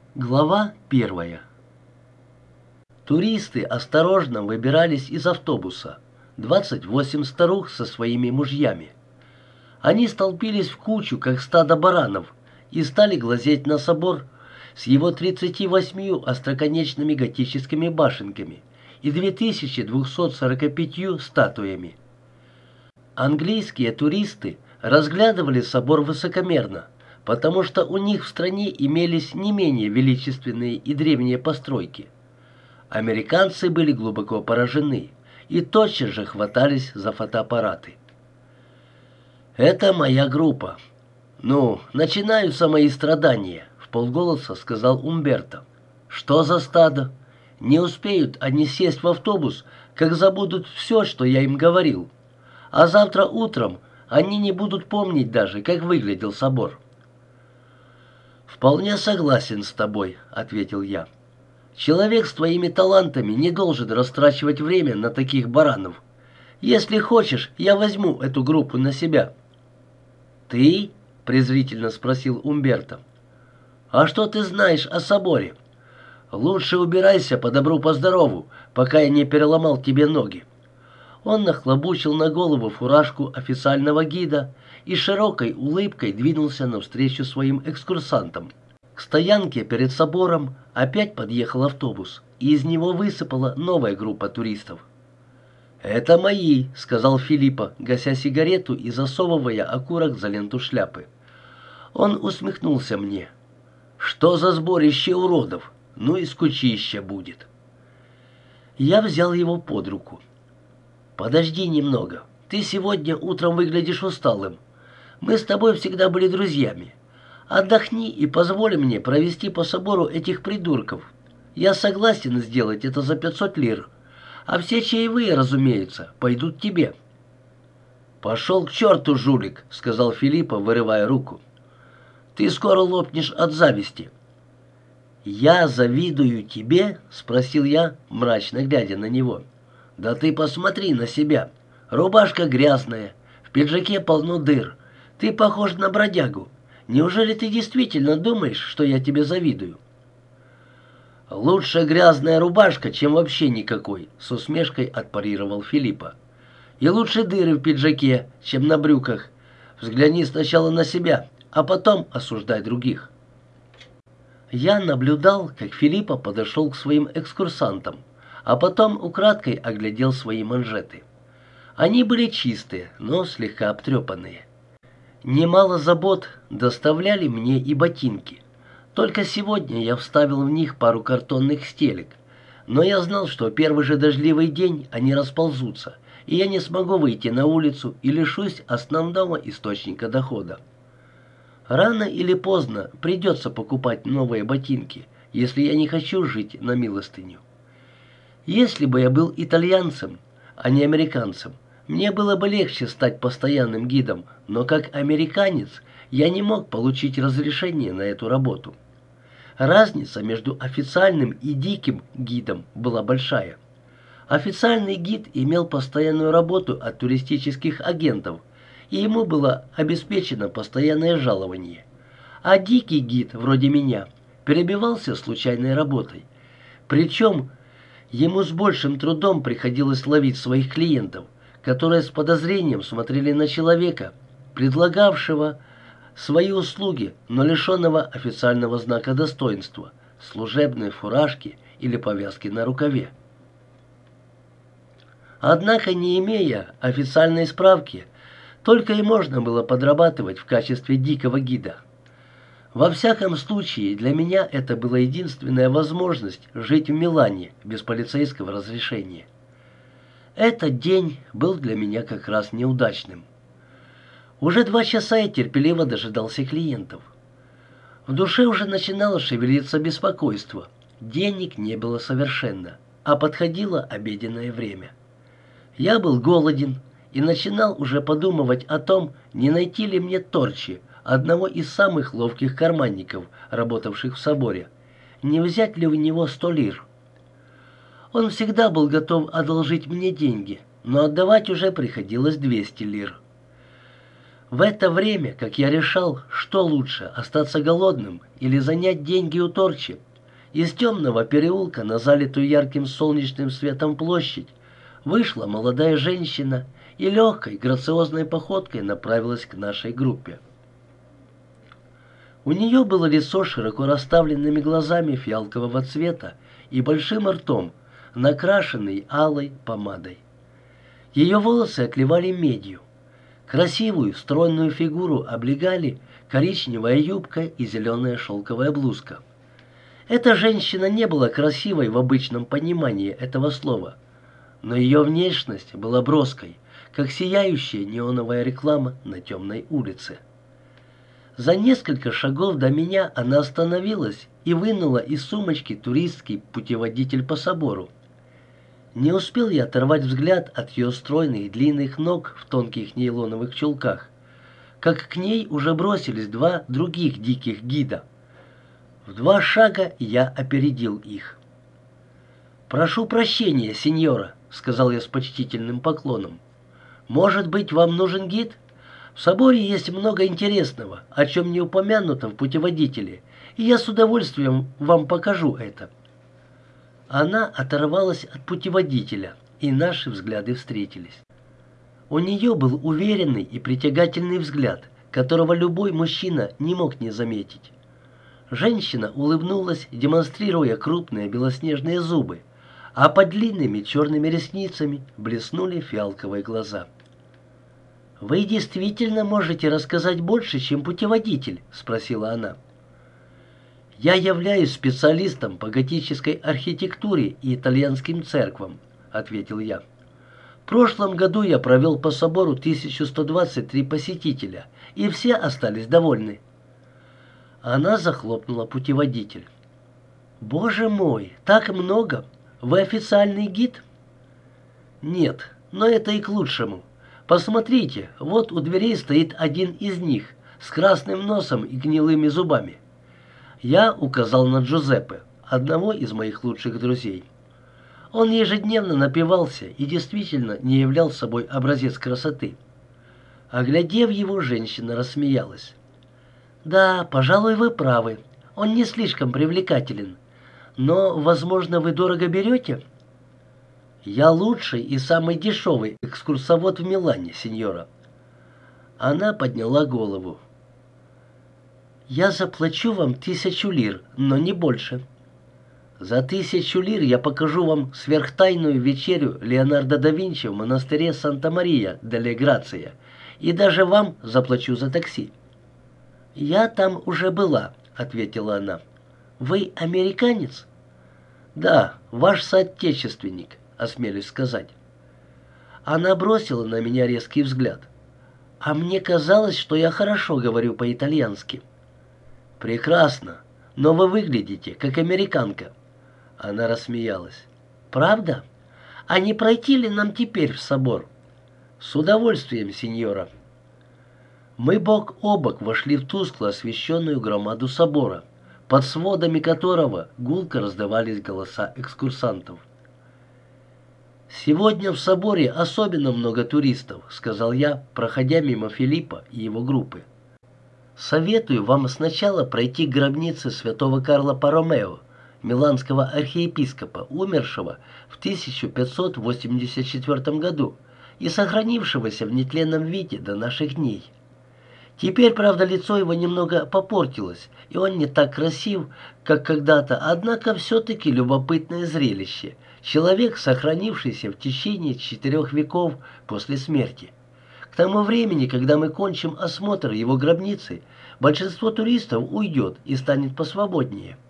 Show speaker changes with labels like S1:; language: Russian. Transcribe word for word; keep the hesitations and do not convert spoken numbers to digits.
S1: Глава первая. Туристы осторожно выбирались из автобуса. Двадцать восемь старух со своими мужьями. Они столпились в кучу, как стадо баранов, и стали глазеть на собор с его тридцатью восьмью остроконечными готическими башенками и две тысячи двумястами сорока пятью статуями. Английские туристы разглядывали собор высокомерно, потому что у них в стране имелись не менее величественные и древние постройки. Американцы были глубоко поражены и тотчас же хватались за фотоаппараты. «Это моя группа. Ну, начинаются мои страдания», — вполголоса сказал Умберто. «Что за стадо? Не успеют они сесть в автобус, как забудут все, что я им говорил. А завтра утром они не будут помнить даже, как выглядел собор». «Вполне согласен с тобой», — ответил я. «Человек с твоими талантами не должен растрачивать время на таких баранов. Если хочешь, я возьму эту группу на себя». «Ты?» — презрительно спросил Умберто. «А что ты знаешь о соборе? Лучше убирайся по добру по здорову, пока я не переломал тебе ноги». Он нахлобучил на голову фуражку официального гида и широкой улыбкой двинулся навстречу своим экскурсантам. К стоянке перед собором опять подъехал автобус, и из него высыпала новая группа туристов. «Это мои», — сказал Филиппо, гася сигарету и засовывая окурок за ленту шляпы. Он усмехнулся мне. «Что за сборище уродов? Ну и скучища будет». Я взял его под руку. «Подожди немного. Ты сегодня утром выглядишь усталым. Мы с тобой всегда были друзьями. Отдохни и позволь мне провести по собору этих придурков. Я согласен сделать это за пятьсот лир. А все чаевые, разумеется, пойдут тебе». «Пошел к черту, жулик», — сказал Филиппо, вырывая руку. «Ты скоро лопнешь от зависти». «Я завидую тебе?» — спросил я, мрачно глядя на него. «Да ты посмотри на себя. Рубашка грязная, в пиджаке полно дыр. Ты похож на бродягу. Неужели ты действительно думаешь, что я тебе завидую?» «Лучше грязная рубашка, чем вообще никакой», — с усмешкой отпарировал Филиппо. «И лучше дыры в пиджаке, чем на брюках. Взгляни сначала на себя, а потом осуждай других». Я наблюдал, как Филиппо подошел к своим экскурсантам, а потом украдкой оглядел свои манжеты. Они были чистые, но слегка обтрепанные. Немало забот доставляли мне и ботинки. Только сегодня я вставил в них пару картонных стелек, но я знал, что первый же дождливый день они расползутся, и я не смогу выйти на улицу и лишусь основного источника дохода. Рано или поздно придется покупать новые ботинки, если я не хочу жить на милостыню. Если бы я был итальянцем, а не американцем, мне было бы легче стать постоянным гидом, но как американец я не мог получить разрешение на эту работу. Разница между официальным и диким гидом была большая. Официальный гид имел постоянную работу от туристических агентов, и ему было обеспечено постоянное жалование. А дикий гид, вроде меня, перебивался случайной работой. Причем ему с большим трудом приходилось ловить своих клиентов, которые с подозрением смотрели на человека, предлагавшего свои услуги, но лишенного официального знака достоинства, служебной фуражки или повязки на рукаве. Однако, не имея официальной справки, только и можно было подрабатывать в качестве дикого гида. Во всяком случае, для меня это была единственная возможность жить в Милане без полицейского разрешения. Этот день был для меня как раз неудачным. Уже два часа я терпеливо дожидался клиентов. В душе уже начинало шевелиться беспокойство. Денег не было совершенно, а подходило обеденное время. Я был голоден и начинал уже подумывать о том, не найти ли мне Торчи, одного из самых ловких карманников, работавших в соборе, не взять ли у него сто лир. Он всегда был готов одолжить мне деньги, но отдавать уже приходилось двести лир. В это время, как я решал, что лучше, остаться голодным или занять деньги у Торчи, из темного переулка на залитую ярким солнечным светом площадь вышла молодая женщина и легкой, грациозной походкой направилась к нашей группе. У нее было лицо с широко расставленными глазами фиалкового цвета и большим ртом, накрашенный алой помадой. Ее волосы отливали медью. Красивую, стройную фигуру облегали коричневая юбка и зеленая шелковая блузка. Эта женщина не была красивой в обычном понимании этого слова, но ее внешность была броской, как сияющая неоновая реклама на темной улице. За несколько шагов до меня она остановилась и вынула из сумочки туристский путеводитель по собору. Не успел я оторвать взгляд от ее стройных длинных ног в тонких нейлоновых чулках, как к ней уже бросились два других диких гида. В два шага я опередил их. «Прошу прощения, сеньора», — сказал я с почтительным поклоном. «Может быть, вам нужен гид? В соборе есть много интересного, о чем не упомянуто в путеводителе, и я с удовольствием вам покажу это». Она оторвалась от путеводителя, и наши взгляды встретились. У нее был уверенный и притягательный взгляд, которого любой мужчина не мог не заметить. Женщина улыбнулась, демонстрируя крупные белоснежные зубы, а под длинными черными ресницами блеснули фиалковые глаза. «Вы действительно можете рассказать больше, чем путеводитель?» — спросила она. «Я являюсь специалистом по готической архитектуре и итальянским церквам», — ответил я. «В прошлом году я провел по собору тысячу сто двадцать три посетителя, и все остались довольны». Она захлопнула путеводитель. «Боже мой, так много! Вы официальный гид?» «Нет, но это и к лучшему. Посмотрите, вот у дверей стоит один из них, с красным носом и гнилыми зубами». Я указал на Джузеппе, одного из моих лучших друзей. Он ежедневно напивался и действительно не являл собой образец красоты. Оглядев его, женщина рассмеялась. «Да, пожалуй, вы правы. Он не слишком привлекателен. Но, возможно, вы дорого берете?» «Я лучший и самый дешевый экскурсовод в Милане, сеньора». Она подняла голову. «Я заплачу вам тысячу лир, но не больше. За тысячу лир я покажу вам сверхтайную вечерю Леонардо да Винчи в монастыре Санта-Мария-дель-Грация, и даже вам заплачу за такси». «Я там уже была», — ответила она. «Вы американец?» «Да, ваш соотечественник, осмелюсь сказать». Она бросила на меня резкий взгляд. «А мне казалось, что я хорошо говорю по-итальянски». «Прекрасно, но вы выглядите как американка». Она рассмеялась. «Правда? А не пройти ли нам теперь в собор?» «С удовольствием, сеньора». Мы бок о бок вошли в тускло освещенную громаду собора, под сводами которого гулко раздавались голоса экскурсантов. «Сегодня в соборе особенно много туристов», — сказал я, проходя мимо Филиппа и его группы. «Советую вам сначала пройти к гробнице святого Карла Боромео, миланского архиепископа, умершего в тысяча пятьсот восемьдесят четвёртом году и сохранившегося в нетленном виде до наших дней. Теперь, правда, лицо его немного попортилось, и он не так красив, как когда-то, однако все-таки любопытное зрелище. Человек, сохранившийся в течение четырех веков после смерти. К тому времени, когда мы кончим осмотр его гробницы, большинство туристов уйдет и станет посвободнее.